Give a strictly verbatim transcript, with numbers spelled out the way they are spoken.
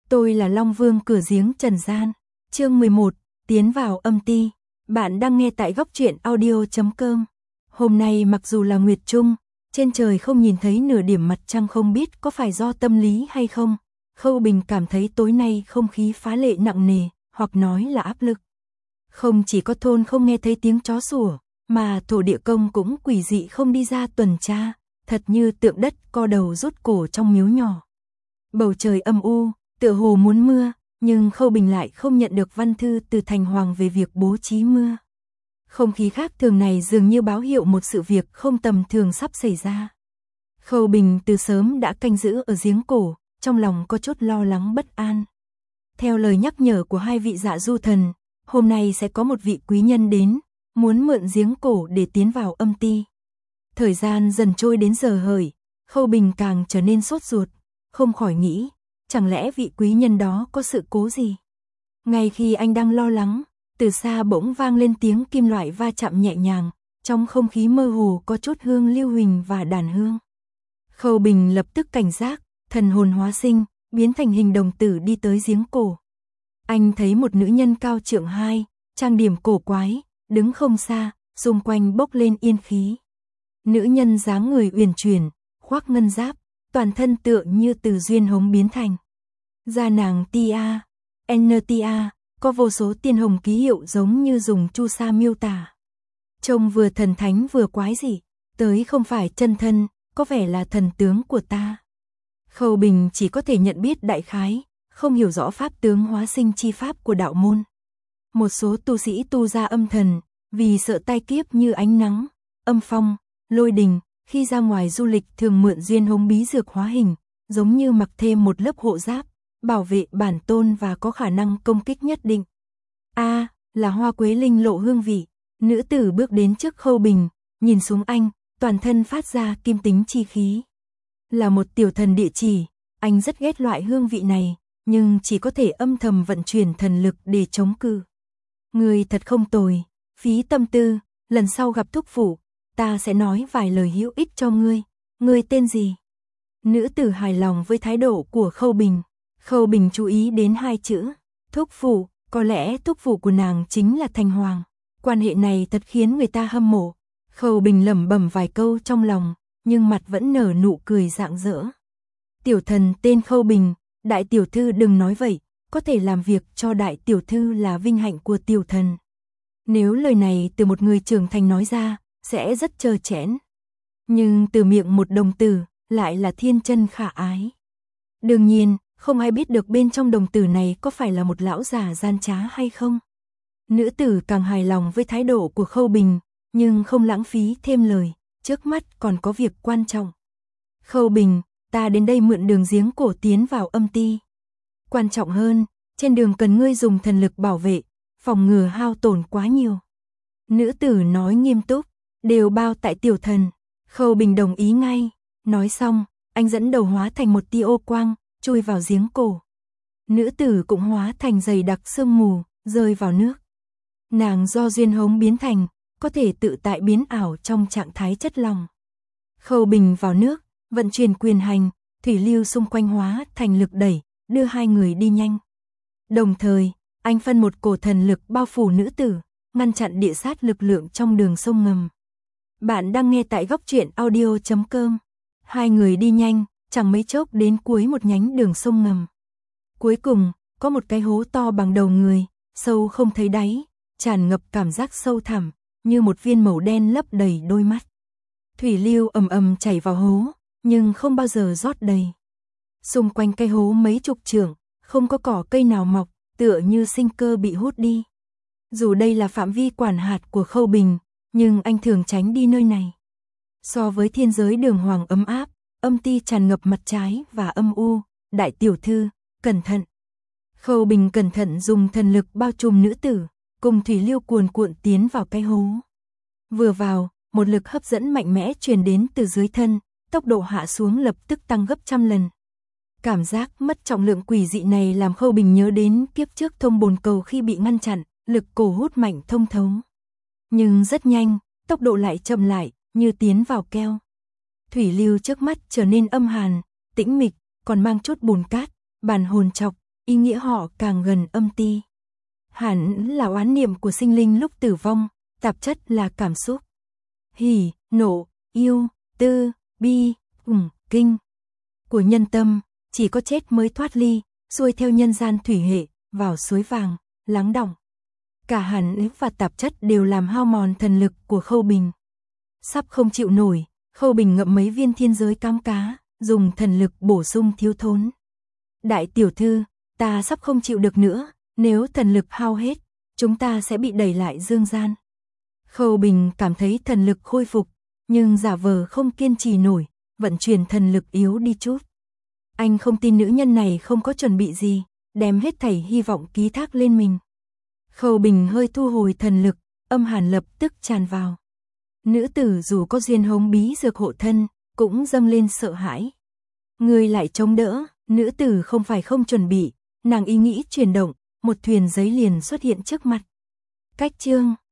Tôi là Long Vương cửa giếng trần gian. Chương mười một, tiến vào âm ti. Bạn đang nghe tại góc truyện audio chấm com. Hôm nay mặc dù là nguyệt trung, trên trời không nhìn thấy nửa điểm mặt trăng, không biết có phải do tâm lý hay không. Khâu Bình cảm thấy tối nay không khí phá lệ nặng nề, hoặc nói là áp lực. Không chỉ có thôn không nghe thấy tiếng chó sủa, mà thổ địa công cũng quỷ dị không đi ra tuần tra, thật như tượng đất co đầu rút cổ trong miếu nhỏ. Bầu trời âm u, tựa hồ muốn mưa, nhưng Khâu Bình lại không nhận được văn thư từ Thành Hoàng về việc bố trí mưa. Không khí khác thường này dường như báo hiệu một sự việc không tầm thường sắp xảy ra. Khâu Bình từ sớm đã canh giữ ở giếng cổ, trong lòng có chút lo lắng bất an. Theo lời nhắc nhở của hai vị dạ du thần, hôm nay sẽ có một vị quý nhân đến, muốn mượn giếng cổ để tiến vào âm ti. Thời gian dần trôi đến giờ hợi, Khâu Bình càng trở nên sốt ruột, không khỏi nghĩ, chẳng lẽ vị quý nhân đó có sự cố gì? Ngay khi anh đang lo lắng, từ xa bỗng vang lên tiếng kim loại va chạm nhẹ nhàng, trong không khí mơ hồ có chút hương lưu huỳnh và đàn hương. Khâu Bình lập tức cảnh giác, thần hồn hóa sinh, biến thành hình đồng tử đi tới giếng cổ. Anh thấy một nữ nhân cao trượng hai, trang điểm cổ quái, đứng không xa, xung quanh bốc lên yên khí. Nữ nhân dáng người uyển chuyển, khoác ngân giáp, toàn thân tựa như từ duyên hống biến thành. Da nàng tia, tia, có vô số tiên hồng ký hiệu giống như dùng chu sa miêu tả. Trông vừa thần thánh vừa quái dị, tới không phải chân thân, có vẻ là thần tướng của ta. Khâu Bình chỉ có thể nhận biết đại khái, không hiểu rõ pháp tướng hóa sinh chi pháp của đạo môn. Một số tu sĩ tu ra âm thần, vì sợ tai kiếp như ánh nắng, âm phong, lôi đình, khi ra ngoài du lịch thường mượn duyên hống bí dược hóa hình, giống như mặc thêm một lớp hộ giáp, bảo vệ bản tôn và có khả năng công kích nhất định. A, à, là hoa quế linh lộ hương vị. Nữ tử bước đến trước Khâu Bình, nhìn xuống anh, toàn thân phát ra kim tính chi khí. Là một tiểu thần địa chỉ, anh rất ghét loại hương vị này, nhưng chỉ có thể âm thầm vận chuyển thần lực để chống cự. Người thật không tồi, phí tâm tư, lần sau gặp thúc phụ, ta sẽ nói vài lời hữu ích cho ngươi. Ngươi tên gì? Nữ tử hài lòng với thái độ của Khâu Bình. Khâu Bình chú ý đến hai chữ, thúc phụ, có lẽ thúc phụ của nàng chính là Thành Hoàng. Quan hệ này thật khiến người ta hâm mộ. Khâu Bình lẩm bẩm vài câu trong lòng, nhưng mặt vẫn nở nụ cười rạng rỡ. Tiểu thần tên Khâu Bình, đại tiểu thư đừng nói vậy, có thể làm việc cho đại tiểu thư là vinh hạnh của tiểu thần. Nếu lời này từ một người trưởng thành nói ra, sẽ rất trơ trẽn. Nhưng từ miệng một đồng tử, lại là thiên chân khả ái. Đương nhiên, không ai biết được bên trong đồng tử này có phải là một lão già gian trá hay không. Nữ tử càng hài lòng với thái độ của Khâu Bình, nhưng không lãng phí thêm lời, trước mắt còn có việc quan trọng. Khâu Bình, ta đến đây mượn đường giếng cổ tiến vào âm ti. Quan trọng hơn, trên đường cần ngươi dùng thần lực bảo vệ, phòng ngừa hao tổn quá nhiều. Nữ tử nói nghiêm túc, đều bao tại tiểu thần. Khâu Bình đồng ý ngay, nói xong, anh dẫn đầu hóa thành một tia ô quang, chui vào giếng cổ. Nữ tử cũng hóa thành dày đặc sương mù, rơi vào nước. Nàng do duyên hống biến thành, có thể tự tại biến ảo trong trạng thái chất lỏng. Khâu Bình vào nước, vận chuyển quyền hành, thủy lưu xung quanh hóa thành lực đẩy, đưa hai người đi nhanh. Đồng thời, anh phân một cổ thần lực bao phủ nữ tử, ngăn chặn địa sát lực lượng trong đường sông ngầm. Bạn đang nghe tại góc truyện audio chấm com. Hai người đi nhanh, chẳng mấy chốc đến cuối một nhánh đường sông ngầm. Cuối cùng, có một cái hố to bằng đầu người, sâu không thấy đáy, tràn ngập cảm giác sâu thẳm, như một viên màu đen lấp đầy đôi mắt. Thủy lưu ầm ầm chảy vào hố, nhưng không bao giờ rót đầy. Xung quanh cái hố mấy chục trượng, không có cỏ cây nào mọc, tựa như sinh cơ bị hút đi. Dù đây là phạm vi quản hạt của Khâu Bình, nhưng anh thường tránh đi nơi này. So với thiên giới đường hoàng ấm áp, âm ti tràn ngập mặt trái và âm u, đại tiểu thư, cẩn thận. Khâu Bình cẩn thận dùng thần lực bao trùm nữ tử, cùng thủy lưu cuồn cuộn tiến vào cái hố. Vừa vào, một lực hấp dẫn mạnh mẽ truyền đến từ dưới thân, tốc độ hạ xuống lập tức tăng gấp trăm lần. Cảm giác mất trọng lượng quỷ dị này làm Khâu Bình nhớ đến kiếp trước thông bồn cầu khi bị ngăn chặn, lực cổ hút mạnh thông thấu. Nhưng rất nhanh, tốc độ lại chậm lại, như tiến vào keo. Thủy lưu trước mắt trở nên âm hàn, tĩnh mịch, còn mang chút bùn cát, bàn hồn chọc, ý nghĩa họ càng gần âm ti. Hẳn là oán niệm của sinh linh lúc tử vong, tạp chất là cảm xúc. Hỉ, nộ, yêu, tư, bi, ủng, kinh. Của nhân tâm, chỉ có chết mới thoát ly, xuôi theo nhân gian thủy hệ, vào suối vàng, lắng đọng. Cả hẳn và tạp chất đều làm hao mòn thần lực của Khâu Bình. Sắp không chịu nổi, Khâu Bình ngậm mấy viên thiên giới cám cá, dùng thần lực bổ sung thiếu thốn. Đại tiểu thư, ta sắp không chịu được nữa, nếu thần lực hao hết, chúng ta sẽ bị đẩy lại dương gian. Khâu Bình cảm thấy thần lực khôi phục, nhưng giả vờ không kiên trì nổi, vận chuyển thần lực yếu đi chút. Anh không tin nữ nhân này không có chuẩn bị gì, đem hết thảy hy vọng ký thác lên mình. Khâu Bình hơi thu hồi thần lực, âm hàn lập tức tràn vào. Nữ tử dù có duyên hống bí dược hộ thân, cũng dâng lên sợ hãi. Người lại chống đỡ, nữ tử không phải không chuẩn bị, nàng ý nghĩ chuyển động, một thuyền giấy liền xuất hiện trước mặt. Cách chương